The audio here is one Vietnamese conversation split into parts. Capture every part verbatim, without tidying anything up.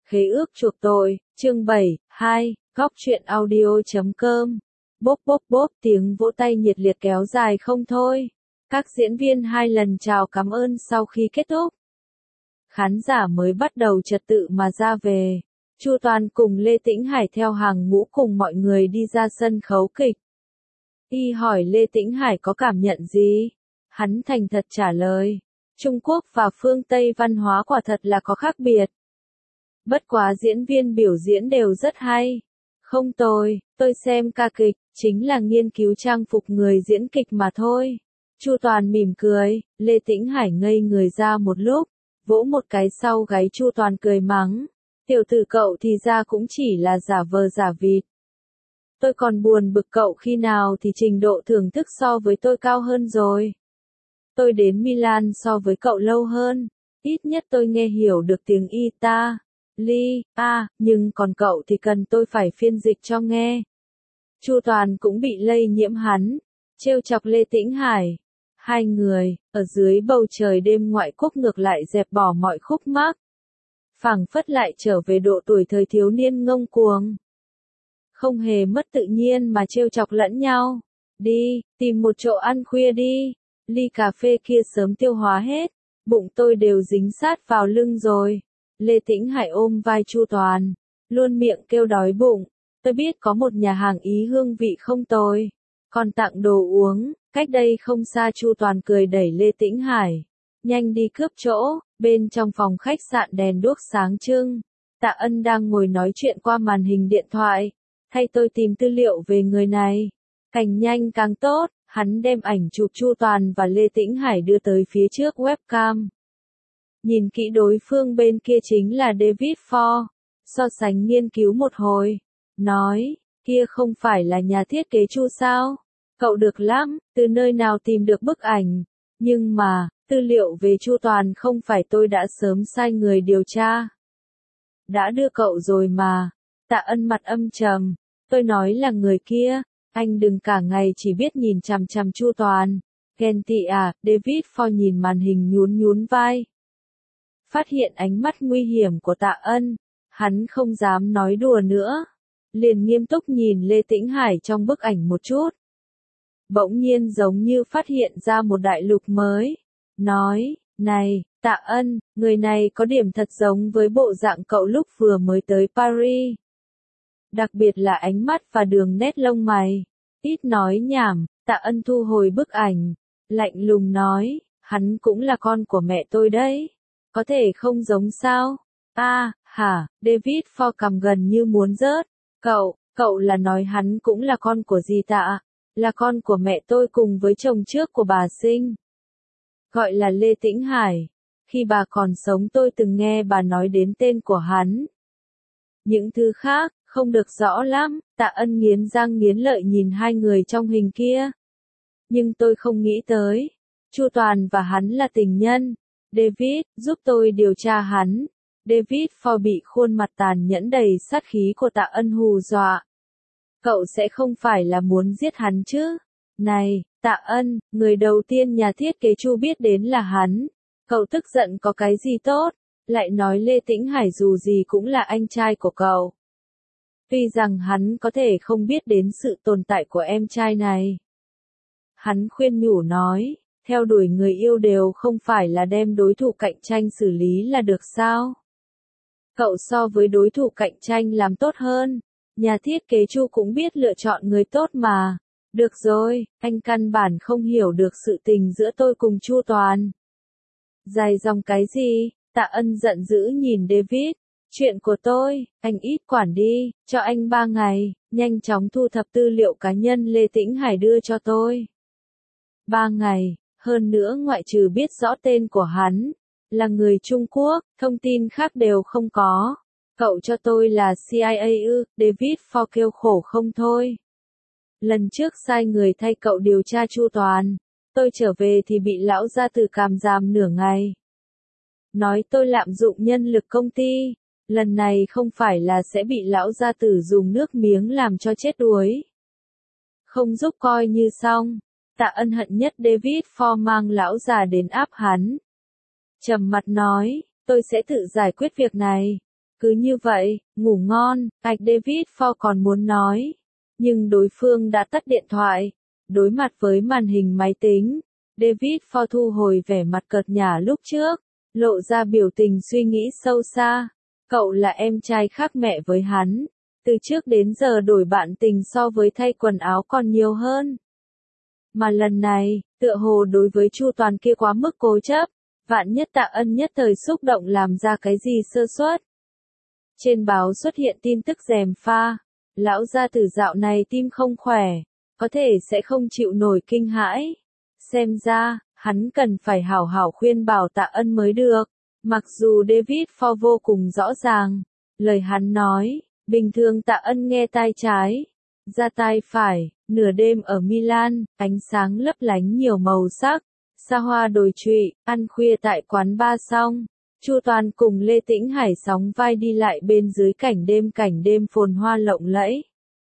Khế ước chuộc tội, chương bảy, hai, góc truyện audio chấm com. Bốp bốp bốp tiếng vỗ tay nhiệt liệt kéo dài không thôi. Các diễn viên hai lần chào cảm ơn sau khi kết thúc. Khán giả mới bắt đầu trật tự mà ra về. Chu Toàn cùng Lê Tĩnh Hải theo hàng ngũ cùng mọi người đi ra sân khấu kịch. Y hỏi Lê Tĩnh Hải có cảm nhận gì? Hắn thành thật trả lời. Trung Quốc và phương Tây văn hóa quả thật là có khác biệt. Bất quá diễn viên biểu diễn đều rất hay. Không tồi, tôi xem ca kịch, chính là nghiên cứu trang phục người diễn kịch mà thôi. Chu Toàn mỉm cười, Lê Tĩnh Hải ngây người ra một lúc, vỗ một cái sau gáy Chu Toàn cười mắng. Tiểu tử cậu thì ra cũng chỉ là giả vờ giả vịt. Tôi còn buồn bực cậu khi nào thì trình độ thưởng thức so với tôi cao hơn rồi. Tôi đến Milan so với cậu lâu hơn, ít nhất tôi nghe hiểu được tiếng Ita. Li, a, nhưng còn cậu thì cần tôi phải phiên dịch cho nghe. Chu Toàn cũng bị lây nhiễm hắn, trêu chọc Lê Tĩnh Hải. Hai người, ở dưới bầu trời đêm ngoại quốc ngược lại dẹp bỏ mọi khúc mắc. Phảng phất lại trở về độ tuổi thời thiếu niên ngông cuồng. Không hề mất tự nhiên mà trêu chọc lẫn nhau. Đi, tìm một chỗ ăn khuya đi. Ly cà phê kia sớm tiêu hóa hết, bụng tôi đều dính sát vào lưng rồi. Lê Tĩnh Hải ôm vai Chu Toàn, luôn miệng kêu đói bụng. Tôi biết có một nhà hàng Ý hương vị không tồi, còn tặng đồ uống. Cách đây không xa Chu Toàn cười đẩy Lê Tĩnh Hải, nhanh đi cướp chỗ. Bên trong phòng khách sạn đèn đuốc sáng trưng, Tạ Ân đang ngồi nói chuyện qua màn hình điện thoại. Thay tôi tìm tư liệu về người này, càng nhanh càng tốt. Hắn đem ảnh chụp Chu Toàn và Lê Tĩnh Hải đưa tới phía trước webcam. Nhìn kỹ đối phương bên kia chính là David Ford, so sánh nghiên cứu một hồi, nói, kia không phải là nhà thiết kế Chu sao? Cậu được lắm, từ nơi nào tìm được bức ảnh? Nhưng mà, tư liệu về Chu Toàn không phải tôi đã sớm sai người điều tra. Đã đưa cậu rồi mà. Tạ Ân mặt âm trầm, tôi nói là người kia. Anh đừng cả ngày chỉ biết nhìn chằm chằm Chu Toàn. Ghen tị à? David Ford nhìn màn hình nhún nhún vai. Phát hiện ánh mắt nguy hiểm của Tạ Ân, hắn không dám nói đùa nữa. Liền nghiêm túc nhìn Lê Tĩnh Hải trong bức ảnh một chút. Bỗng nhiên giống như phát hiện ra một đại lục mới. Nói, này, Tạ Ân, người này có điểm thật giống với bộ dạng cậu lúc vừa mới tới Paris. Đặc biệt là ánh mắt và đường nét lông mày. Ít nói nhảm, Tạ Ân thu hồi bức ảnh, lạnh lùng nói, hắn cũng là con của mẹ tôi đấy. Có thể không giống sao? A, à, hả, David Ford cầm gần như muốn rớt. Cậu, cậu là nói hắn cũng là con của gì Tạ? Là con của mẹ tôi cùng với chồng trước của bà sinh. Gọi là Lê Tĩnh Hải. Khi bà còn sống tôi từng nghe bà nói đến tên của hắn. Những thứ khác, không được rõ lắm. Tạ Ân nghiến răng nghiến lợi nhìn hai người trong hình kia. Nhưng tôi không nghĩ tới, Chu Toàn và hắn là tình nhân. David, giúp tôi điều tra hắn. David Ford bị khuôn mặt tàn nhẫn đầy sát khí của Tạ Ân hù dọa. Cậu sẽ không phải là muốn giết hắn chứ? Này, Tạ Ân, người đầu tiên nhà thiết kế Chu biết đến là hắn. Cậu tức giận có cái gì tốt? Lại nói Lê Tĩnh Hải dù gì cũng là anh trai của cậu. Tuy rằng hắn có thể không biết đến sự tồn tại của em trai này. Hắn khuyên nhủ nói, theo đuổi người yêu đều không phải là đem đối thủ cạnh tranh xử lý là được sao? Cậu so với đối thủ cạnh tranh làm tốt hơn. Nhà thiết kế Chu cũng biết lựa chọn người tốt mà. Được rồi, anh căn bản không hiểu được sự tình giữa tôi cùng Chu Toàn. Dài dòng cái gì? Tạ Ân giận dữ nhìn David. Chuyện của tôi, anh ít quản đi, cho anh ba ngày, nhanh chóng thu thập tư liệu cá nhân Lê Tĩnh Hải đưa cho tôi. Ba ngày, hơn nữa ngoại trừ biết rõ tên của hắn, là người Trung Quốc, thông tin khác đều không có. Cậu cho tôi là C I A ư? David Ford kêu khổ không thôi. Lần trước sai người thay cậu điều tra Chu Toàn, tôi trở về thì bị lão gia tử càm giam nửa ngày. Nói tôi lạm dụng nhân lực công ty, lần này không phải là sẽ bị lão gia tử dùng nước miếng làm cho chết đuối. Không giúp coi như xong. Tạ Ân hận nhất David Ford mang lão già đến áp hắn. Trầm mặt nói, tôi sẽ tự giải quyết việc này. Cứ như vậy, ngủ ngon, ạch David Ford còn muốn nói. Nhưng đối phương đã tắt điện thoại. Đối mặt với màn hình máy tính, David Ford thu hồi vẻ mặt cợt nhả lúc trước, lộ ra biểu tình suy nghĩ sâu xa. Cậu là em trai khác mẹ với hắn. Từ trước đến giờ đổi bạn tình so với thay quần áo còn nhiều hơn. Mà lần này, tựa hồ đối với Chu Toàn kia quá mức cố chấp, vạn nhất Tạ Ân nhất thời xúc động làm ra cái gì sơ suất. Trên báo xuất hiện tin tức gièm pha, lão gia tử dạo này tim không khỏe, có thể sẽ không chịu nổi kinh hãi. Xem ra, hắn cần phải hảo hảo khuyên bảo Tạ Ân mới được. Mặc dù David Ford vô cùng rõ ràng, lời hắn nói, bình thường Tạ Ân nghe tai trái, ra tai phải, nửa đêm ở Milan, ánh sáng lấp lánh nhiều màu sắc, xa hoa đồi trụy, ăn khuya tại quán bar xong, Chu Toàn cùng Lê Tĩnh Hải sóng vai đi lại bên dưới cảnh đêm cảnh đêm phồn hoa lộng lẫy.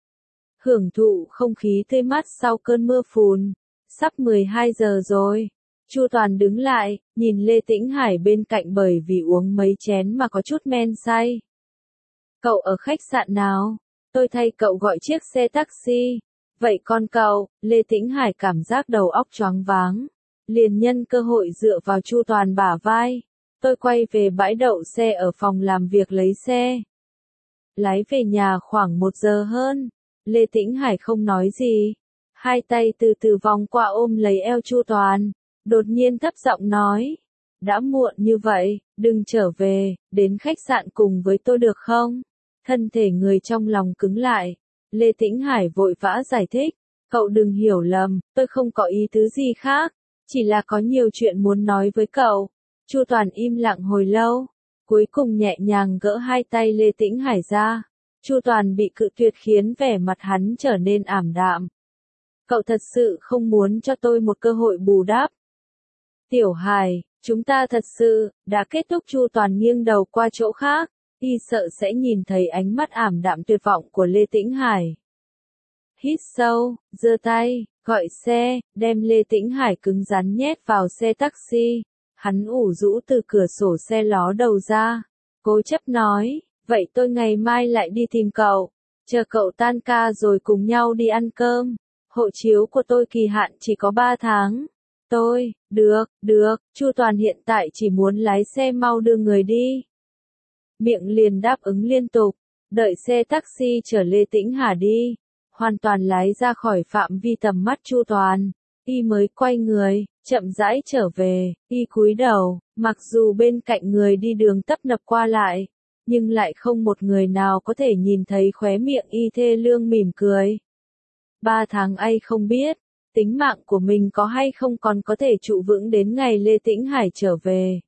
Hưởng thụ không khí tươi mát sau cơn mưa phùn, sắp mười hai giờ rồi. Chu Toàn đứng lại, nhìn Lê Tĩnh Hải bên cạnh bởi vì uống mấy chén mà có chút men say. Cậu ở khách sạn nào? Tôi thay cậu gọi chiếc xe taxi. Vậy con cậu, Lê Tĩnh Hải cảm giác đầu óc choáng váng. Liền nhân cơ hội dựa vào Chu Toàn bả vai. Tôi quay về bãi đậu xe ở phòng làm việc lấy xe. Lái về nhà khoảng một giờ hơn. Lê Tĩnh Hải không nói gì. Hai tay từ từ vòng qua ôm lấy eo Chu Toàn. Đột nhiên thấp giọng nói. Đã muộn như vậy, đừng trở về, đến khách sạn cùng với tôi được không? Thân thể người trong lòng cứng lại. Lê Tĩnh Hải vội vã giải thích. Cậu đừng hiểu lầm, tôi không có ý tứ gì khác. Chỉ là có nhiều chuyện muốn nói với cậu. Chu Toàn im lặng hồi lâu. Cuối cùng nhẹ nhàng gỡ hai tay Lê Tĩnh Hải ra. Chu Toàn bị cự tuyệt khiến vẻ mặt hắn trở nên ảm đạm. Cậu thật sự không muốn cho tôi một cơ hội bù đắp. Tiểu Hải, chúng ta thật sự, đã kết thúc. Chu Toàn nghiêng đầu qua chỗ khác, y sợ sẽ nhìn thấy ánh mắt ảm đạm tuyệt vọng của Lê Tĩnh Hải. Hít sâu, giơ tay, gọi xe, đem Lê Tĩnh Hải cứng rắn nhét vào xe taxi. Hắn ủ rũ từ cửa sổ xe ló đầu ra, cố chấp nói, vậy tôi ngày mai lại đi tìm cậu, chờ cậu tan ca rồi cùng nhau đi ăn cơm. Hộ chiếu của tôi kỳ hạn chỉ có ba tháng. Tôi, được, được, Chu Toàn hiện tại chỉ muốn lái xe mau đưa người đi. Miệng liền đáp ứng liên tục, đợi xe taxi chở Lê Tĩnh Hà đi, hoàn toàn lái ra khỏi phạm vi tầm mắt Chu Toàn, y mới quay người, chậm rãi trở về, y cúi đầu, mặc dù bên cạnh người đi đường tấp nập qua lại, nhưng lại không một người nào có thể nhìn thấy khóe miệng y thê lương mỉm cười. Ba tháng ấy không biết, tính mạng của mình có hay không còn có thể trụ vững đến ngày Lê Tĩnh Hải trở về.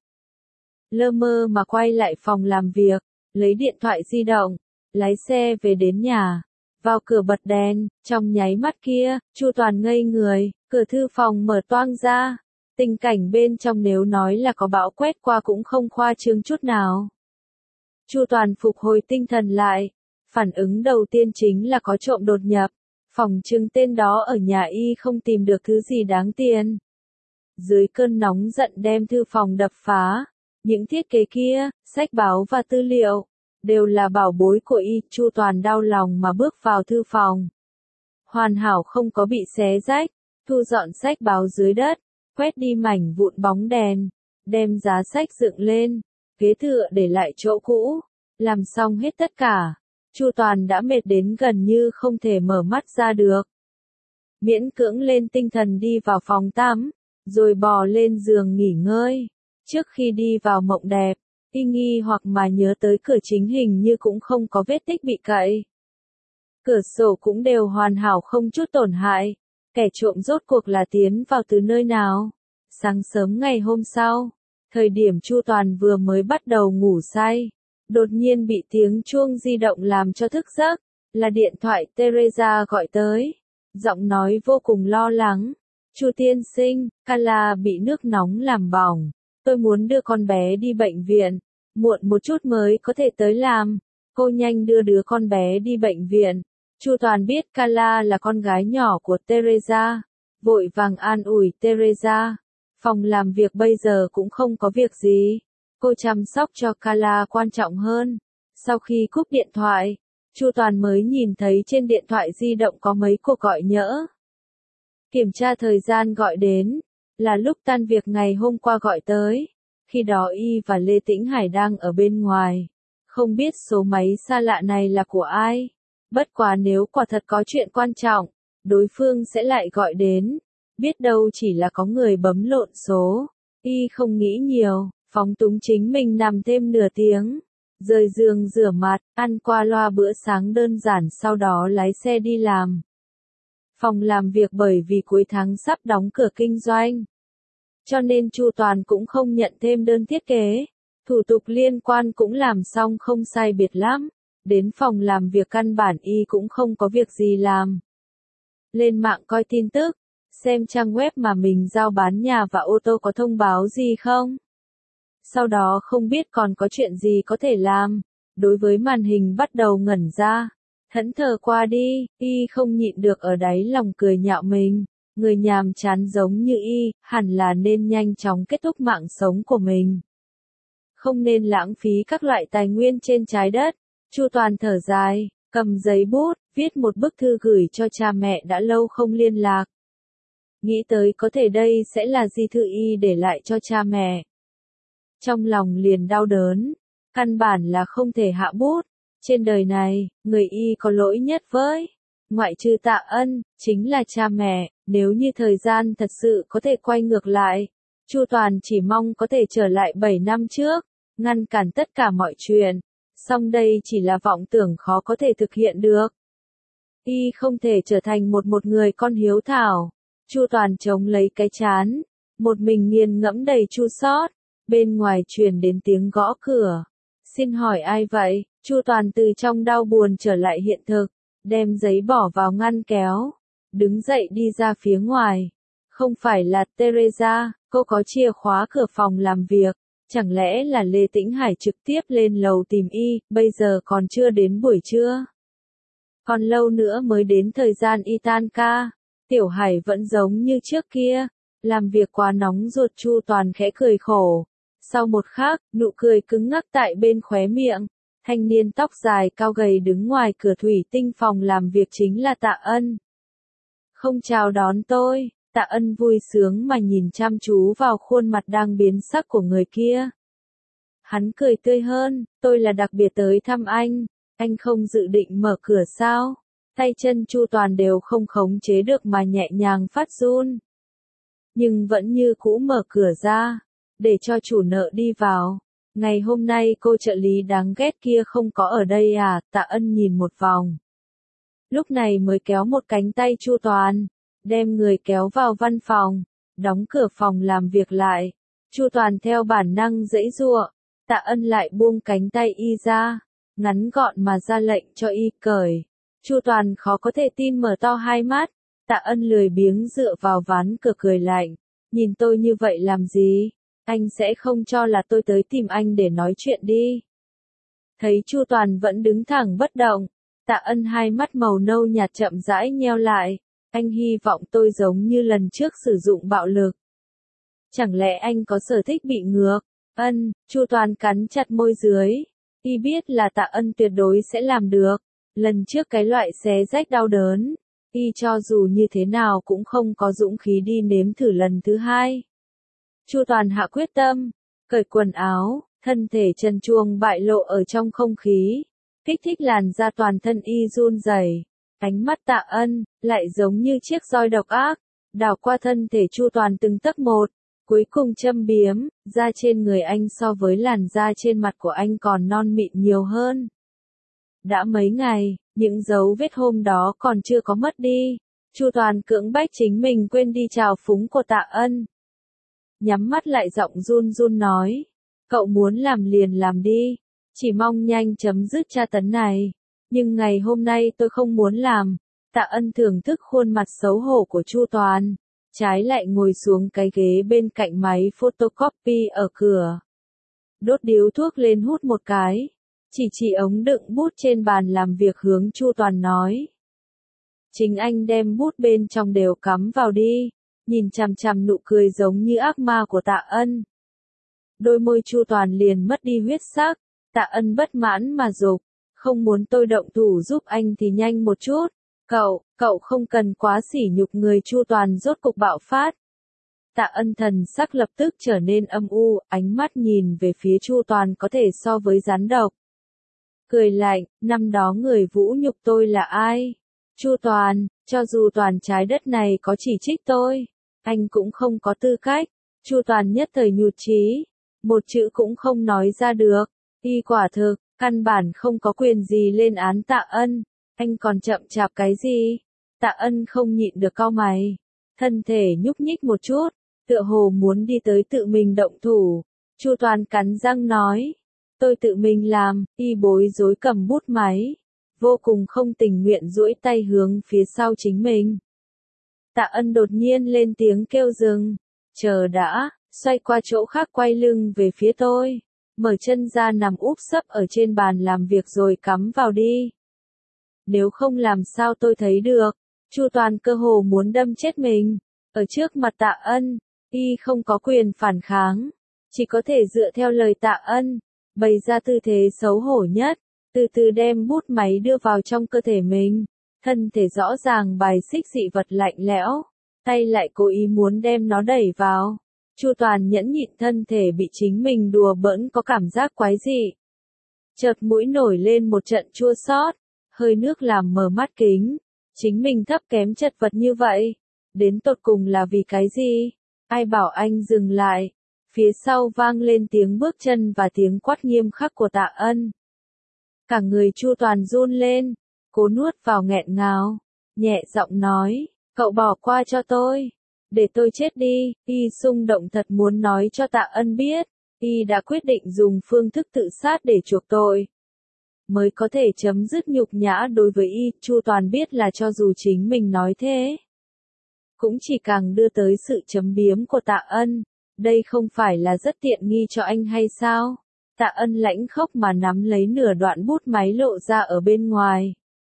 Lơ mơ mà quay lại phòng làm việc, lấy điện thoại di động, lái xe về đến nhà, vào cửa bật đèn, trong nháy mắt kia, Chu Toàn ngây người, cửa thư phòng mở toang ra, tình cảnh bên trong nếu nói là có bão quét qua cũng không khoa trương chút nào. Chu Toàn phục hồi tinh thần lại, phản ứng đầu tiên chính là có trộm đột nhập. Phòng trưng tên đó ở nhà y không tìm được thứ gì đáng tiền. Dưới cơn nóng giận đem thư phòng đập phá. Những thiết kế kia, sách báo và tư liệu, đều là bảo bối của y. Chu Toàn đau lòng mà bước vào thư phòng. Hoàn hảo không có bị xé rách, thu dọn sách báo dưới đất, quét đi mảnh vụn bóng đèn, đem giá sách dựng lên, ghế tựa để lại chỗ cũ, làm xong hết tất cả. Chu Toàn đã mệt đến gần như không thể mở mắt ra được. Miễn cưỡng lên tinh thần đi vào phòng tắm, rồi bò lên giường nghỉ ngơi. Trước khi đi vào mộng đẹp, y nghi hoặc mà nhớ tới cửa chính hình như cũng không có vết tích bị cậy. Cửa sổ cũng đều hoàn hảo không chút tổn hại. Kẻ trộm rốt cuộc là tiến vào từ nơi nào? Sáng sớm ngày hôm sau, thời điểm Chu Toàn vừa mới bắt đầu ngủ say, đột nhiên bị tiếng chuông di động làm cho thức giấc, là điện thoại Teresa gọi tới. Giọng nói vô cùng lo lắng. Chu tiên sinh, Carla bị nước nóng làm bỏng. Tôi muốn đưa con bé đi bệnh viện. Muộn một chút mới có thể tới làm. Cô nhanh đưa đứa con bé đi bệnh viện. Chu Toàn biết Carla là con gái nhỏ của Teresa. Vội vàng an ủi Teresa. Phòng làm việc bây giờ cũng không có việc gì. Cô chăm sóc cho Carla quan trọng hơn. Sau khi cúp điện thoại, Chu Toàn mới nhìn thấy trên điện thoại di động có mấy cuộc gọi nhỡ. Kiểm tra thời gian gọi đến, là lúc tan việc ngày hôm qua gọi tới. Khi đó Y và Lê Tĩnh Hải đang ở bên ngoài. Không biết số máy xa lạ này là của ai. Bất quá nếu quả thật có chuyện quan trọng, đối phương sẽ lại gọi đến. Biết đâu chỉ là có người bấm lộn số. Y không nghĩ nhiều, phóng túng chính mình nằm thêm nửa tiếng. Rời giường rửa mặt, ăn qua loa bữa sáng đơn giản sau đó lái xe đi làm. Phòng làm việc bởi vì cuối tháng sắp đóng cửa kinh doanh. Cho nên Chu Toàn cũng không nhận thêm đơn thiết kế. Thủ tục liên quan cũng làm xong không sai biệt lắm. Đến phòng làm việc căn bản Y cũng không có việc gì làm. Lên mạng coi tin tức, xem trang web mà mình giao bán nhà và ô tô có thông báo gì không. Sau đó không biết còn có chuyện gì có thể làm. Đối với màn hình bắt đầu ngẩn ra. Thẫn thờ qua đi, Y không nhịn được ở đáy lòng cười nhạo mình. Người nhàm chán giống như Y, hẳn là nên nhanh chóng kết thúc mạng sống của mình. Không nên lãng phí các loại tài nguyên trên trái đất. Chu Toàn thở dài, cầm giấy bút, viết một bức thư gửi cho cha mẹ đã lâu không liên lạc. Nghĩ tới có thể đây sẽ là di thư Y để lại cho cha mẹ. Trong lòng liền đau đớn, căn bản là không thể hạ bút. Trên đời này, người Y có lỗi nhất với, ngoại trừ Tạ Ân, chính là cha mẹ. Nếu như thời gian thật sự có thể quay ngược lại, Chu Toàn chỉ mong có thể trở lại bảy năm trước, ngăn cản tất cả mọi chuyện. Song đây chỉ là vọng tưởng khó có thể thực hiện được. Y không thể trở thành một một người con hiếu thảo. Chu Toàn chống lấy cái chán, một mình nghiền ngẫm đầy chua xót. Bên ngoài truyền đến tiếng gõ cửa. Xin hỏi ai vậy? Chu Toàn từ trong đau buồn trở lại hiện thực, đem giấy bỏ vào ngăn kéo, đứng dậy đi ra phía ngoài. Không phải là Teresa, cô có chìa khóa cửa phòng làm việc. Chẳng lẽ là Lê Tĩnh Hải trực tiếp lên lầu tìm Y, bây giờ còn chưa đến buổi trưa. Còn lâu nữa mới đến thời gian Y tan ca. Tiểu Hải vẫn giống như trước kia, làm việc quá nóng ruột. Chu Toàn khẽ cười khổ. Sau một khắc, nụ cười cứng ngắc tại bên khóe miệng. Thanh niên tóc dài cao gầy đứng ngoài cửa thủy tinh phòng làm việc chính là Tạ Ân. Không chào đón tôi. Tạ Ân vui sướng mà nhìn chăm chú vào khuôn mặt đang biến sắc của người kia. Hắn cười tươi hơn, tôi là đặc biệt tới thăm anh, anh không dự định mở cửa sao? Tay chân Chu Toàn đều không khống chế được mà nhẹ nhàng phát run. Nhưng vẫn như cũ mở cửa ra, để cho chủ nợ đi vào. Ngày hôm nay cô trợ lý đáng ghét kia không có ở đây à? Tạ Ân nhìn một vòng. Lúc này mới kéo một cánh tay Chu Toàn, đem người kéo vào văn phòng, đóng cửa phòng làm việc lại. Chu Toàn theo bản năng giãy giụa, Tạ Ân lại buông cánh tay Y ra, ngắn gọn mà ra lệnh cho Y cởi. Chu Toàn khó có thể tin mở to hai mắt. Tạ Ân lười biếng dựa vào ván cửa cười lạnh, nhìn tôi như vậy làm gì? Anh sẽ không cho là tôi tới tìm anh để nói chuyện đi. Thấy Chu Toàn vẫn đứng thẳng bất động, Tạ Ân hai mắt màu nâu nhạt chậm rãi nheo lại. Anh hy vọng tôi giống như lần trước sử dụng bạo lực. Chẳng lẽ anh có sở thích bị ngược? Ân, Chu Toàn cắn chặt môi dưới. Y biết là Tạ Ân tuyệt đối sẽ làm được. Lần trước cái loại xé rách đau đớn, Y cho dù như thế nào cũng không có dũng khí đi nếm thử lần thứ hai. Chu Toàn hạ quyết tâm, cởi quần áo, thân thể trần truồng bại lộ ở trong không khí, kích thích làn da toàn thân Y run rẩy. Ánh mắt Tạ Ân lại giống như chiếc roi độc ác, đảo qua thân thể Chu Toàn từng tấc một, cuối cùng châm biếm. Da trên người anh so với làn da trên mặt của anh còn non mịn nhiều hơn. Đã mấy ngày, những dấu vết hôm đó còn chưa có mất đi. Chu Toàn cưỡng bách chính mình quên đi trào phúng của Tạ Ân. Nhắm mắt lại giọng run run nói, cậu muốn làm liền làm đi, chỉ mong nhanh chấm dứt tra tấn này. Nhưng ngày hôm nay tôi không muốn làm. Tạ Ân thưởng thức khuôn mặt xấu hổ của Chu Toàn, trái lại ngồi xuống cái ghế bên cạnh máy photocopy ở cửa. Đốt điếu thuốc lên hút một cái, chỉ chỉ ống đựng bút trên bàn làm việc hướng Chu Toàn nói. Chính anh đem bút bên trong đều cắm vào đi, nhìn chằm chằm nụ cười giống như ác ma của Tạ Ân. Đôi môi Chu Toàn liền mất đi huyết sắc, Tạ Ân bất mãn mà dục, không muốn tôi động thủ giúp anh thì nhanh một chút. Cậu, cậu không cần quá sỉ nhục người. Chu Toàn rốt cục bạo phát. Tạ Ân thần sắc lập tức trở nên âm u, ánh mắt nhìn về phía Chu Toàn có thể so với rắn độc. Cười lạnh, năm đó người vũ nhục tôi là ai? Chu Toàn, cho dù toàn trái đất này có chỉ trích tôi, anh cũng không có tư cách. Chu Toàn nhất thời nhụt chí, một chữ cũng không nói ra được. Y quả thực, căn bản không có quyền gì lên án Tạ Ân, anh còn chậm chạp cái gì? Tạ Ân không nhịn được cau mày, thân thể nhúc nhích một chút, tựa hồ muốn đi tới tự mình động thủ. Chu Toàn cắn răng nói, tôi tự mình làm. Y bối rối cầm bút máy, vô cùng không tình nguyện duỗi tay hướng phía sau chính mình. Tạ Ân đột nhiên lên tiếng kêu dừng, chờ đã, xoay qua chỗ khác quay lưng về phía tôi, mở chân ra nằm úp sấp ở trên bàn làm việc rồi cắm vào đi. Nếu không làm sao tôi thấy được. Chu Toàn cơ hồ muốn đâm chết mình. Ở trước mặt Tạ Ân, y không có quyền phản kháng, chỉ có thể dựa theo lời Tạ Ân, bày ra tư thế xấu hổ nhất, từ từ đem bút máy đưa vào trong cơ thể mình. Thân thể rõ ràng bài xích dị vật lạnh lẽo, tay lại cố ý muốn đem nó đẩy vào. Chu Toàn nhẫn nhịn thân thể bị chính mình đùa bỡn có cảm giác quái dị. Chợt mũi nổi lên một trận chua xót, hơi nước làm mờ mắt kính. Chính mình thấp kém chật vật như vậy, đến tột cùng là vì cái gì? Ai bảo anh dừng lại? Phía sau vang lên tiếng bước chân và tiếng quát nghiêm khắc của Tạ Ân. Cả người Chu Toàn run lên, cố nuốt vào nghẹn ngào, nhẹ giọng nói, cậu bỏ qua cho tôi, để tôi chết đi. Y xung động thật muốn nói cho Tạ Ân biết, y đã quyết định dùng phương thức tự sát để chuộc tội, mới có thể chấm dứt nhục nhã đối với y. Chu Toàn biết là cho dù chính mình nói thế, cũng chỉ càng đưa tới sự chấm biếm của Tạ Ân. Đây không phải là rất tiện nghi cho anh hay sao? Tạ Ân lãnh khốc mà nắm lấy nửa đoạn bút máy lộ ra ở bên ngoài,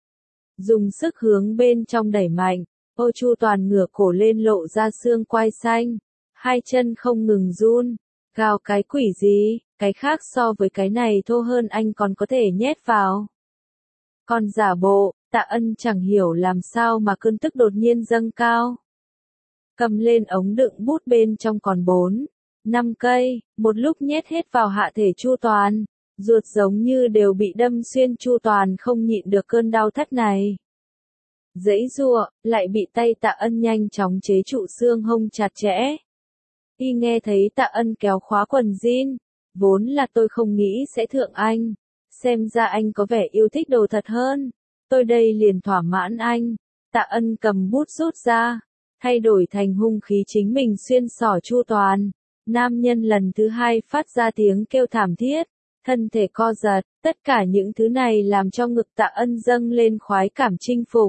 dùng sức hướng bên trong đẩy mạnh. Ô Chu Toàn ngửa cổ lên lộ ra xương quai xanh, hai chân không ngừng run, gào cái quỷ gì, cái khác so với cái này thô hơn anh còn có thể nhét vào. Còn giả bộ, Tạ Ân chẳng hiểu làm sao mà cơn tức đột nhiên dâng cao. Cầm lên ống đựng bút bên trong còn bốn, năm cây, một lúc nhét hết vào hạ thể Chu Toàn, ruột giống như đều bị đâm xuyên. Chu Toàn không nhịn được cơn đau thắt này. Giãy giụa, lại bị tay Tạ Ân nhanh chóng chế trụ xương hông chặt chẽ. Y nghe thấy Tạ Ân kéo khóa quần jean, vốn là tôi không nghĩ sẽ thượng anh, xem ra anh có vẻ yêu thích đồ thật hơn, tôi đây liền thỏa mãn anh. Tạ Ân cầm bút rút ra, thay đổi thành hung khí chính mình xuyên xỏ Chu Toàn. Nam nhân lần thứ hai phát ra tiếng kêu thảm thiết, thân thể co giật, tất cả những thứ này làm cho ngực Tạ Ân dâng lên khoái cảm chinh phục.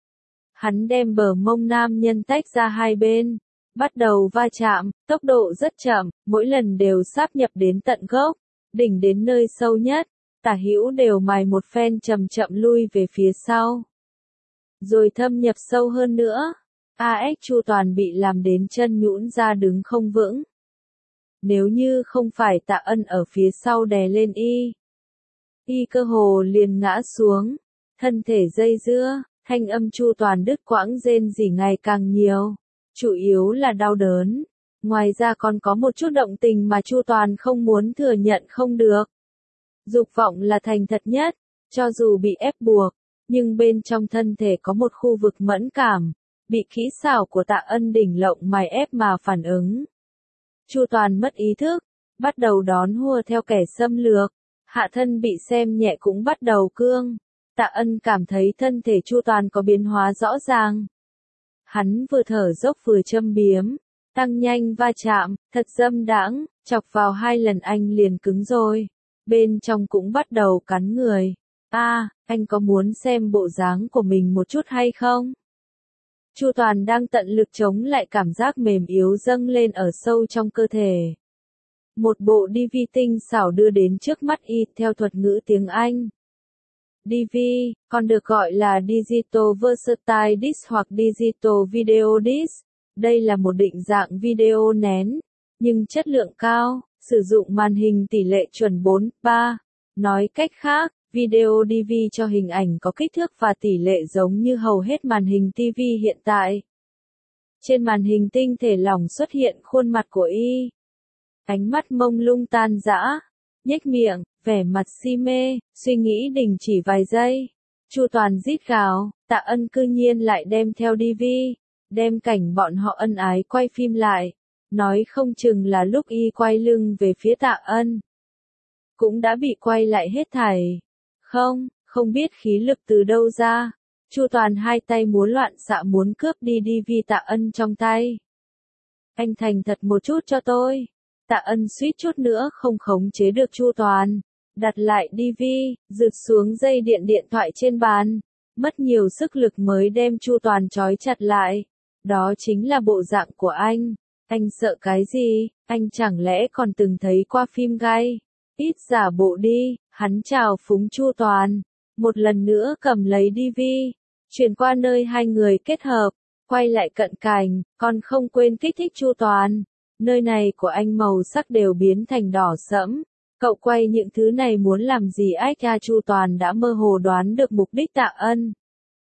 Hắn đem bờ mông nam nhân tách ra hai bên, bắt đầu va chạm, tốc độ rất chậm, mỗi lần đều sáp nhập đến tận gốc, đỉnh đến nơi sâu nhất, tả hữu đều mài một phen chậm chậm lui về phía sau, rồi thâm nhập sâu hơn nữa. a ếch Chu Toàn bị làm đến chân nhũn ra đứng không vững. Nếu như không phải Tạ Ân ở phía sau đè lên y, y cơ hồ liền ngã xuống, thân thể dây dưa, thanh âm Chu Toàn đứt quãng rên rỉ ngày càng nhiều, chủ yếu là đau đớn, ngoài ra còn có một chút động tình mà Chu Toàn không muốn thừa nhận không được. Dục vọng là thành thật nhất, cho dù bị ép buộc, nhưng bên trong thân thể có một khu vực mẫn cảm, bị kỹ xảo của Tạ Ân đỉnh lộng mài ép mà phản ứng. Chu Toàn mất ý thức, bắt đầu đón hùa theo kẻ xâm lược, hạ thân bị xem nhẹ cũng bắt đầu cương. Tạ Ân cảm thấy thân thể Chu Toàn có biến hóa rõ ràng. Hắn vừa thở dốc vừa châm biếm, tăng nhanh va chạm, thật dâm đãng, chọc vào hai lần anh liền cứng rồi. Bên trong cũng bắt đầu cắn người. A, à, anh có muốn xem bộ dáng của mình một chút hay không? Chu Toàn đang tận lực chống lại cảm giác mềm yếu dâng lên ở sâu trong cơ thể. Một bộ đê vê tinh xảo đưa đến trước mắt y theo thuật ngữ tiếng Anh. đê vê, còn được gọi là Digital Versatile Disc hoặc Digital Video Disc. Đây là một định dạng video nén, nhưng chất lượng cao, sử dụng màn hình tỷ lệ chuẩn bốn ba. Nói cách khác, video đê vê cho hình ảnh có kích thước và tỷ lệ giống như hầu hết màn hình ti vi hiện tại. Trên màn hình tinh thể lỏng xuất hiện khuôn mặt của y. Ánh mắt mông lung tan rã, nhếch miệng, vẻ mặt si mê, suy nghĩ đình chỉ vài giây. Chu Toàn rít gào, Tạ Ân cư nhiên lại đem theo đê vê, đem cảnh bọn họ ân ái quay phim lại. Nói không chừng là lúc y quay lưng về phía Tạ Ân, cũng đã bị quay lại hết thảy. Không, không biết khí lực từ đâu ra. Chu Toàn hai tay múa loạn xạ muốn cướp đi đê vê Tạ Ân trong tay. Anh thành thật một chút cho tôi. Tạ Ân suýt chút nữa không khống chế được Chu Toàn. Đặt lại đê vê, rực xuống dây điện điện thoại trên bàn. Mất nhiều sức lực mới đem Chu Toàn trói chặt lại. Đó chính là bộ dạng của anh. Anh sợ cái gì? Anh chẳng lẽ còn từng thấy qua phim gay? Ít giả bộ đi, hắn chào phúng Chu Toàn. Một lần nữa cầm lấy đê vê, chuyển qua nơi hai người kết hợp, quay lại cận cảnh, còn không quên kích thích Chu Toàn. Nơi này của anh màu sắc đều biến thành đỏ sẫm. Cậu quay những thứ này muốn làm gì ách ra? Chu Toàn đã mơ hồ đoán được mục đích Tạ Ân.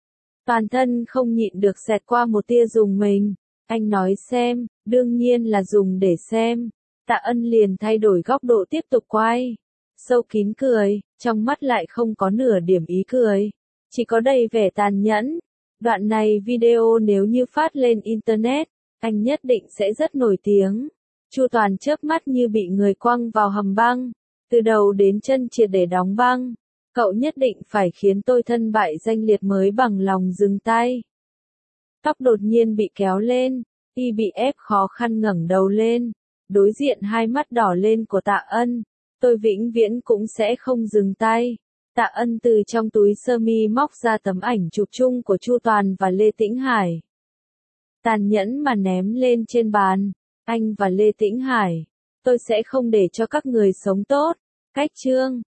Toàn thân không nhịn được xẹt qua một tia rùng mình. Anh nói xem, đương nhiên là dùng để xem. Tạ Ân liền thay đổi góc độ tiếp tục quay. Sâu kín cười, trong mắt lại không có nửa điểm ý cười. Chỉ có đầy vẻ tàn nhẫn. Đoạn này video nếu như phát lên Internet, anh nhất định sẽ rất nổi tiếng. Chu Toàn chớp mắt như bị người quăng vào hầm băng. Từ đầu đến chân triệt để đóng băng. Cậu nhất định phải khiến tôi thân bại danh liệt mới bằng lòng dừng tay. Tóc đột nhiên bị kéo lên, y bị ép khó khăn ngẩng đầu lên, đối diện hai mắt đỏ lên của Tạ Ân. Tôi vĩnh viễn cũng sẽ không dừng tay. Tạ Ân từ trong túi sơ mi móc ra tấm ảnh chụp chung của Chu Toàn và Lê Tĩnh Hải. Tàn nhẫn mà ném lên trên bàn. Anh và Lê Tĩnh Hải, tôi sẽ không để cho các người sống tốt. Cách chương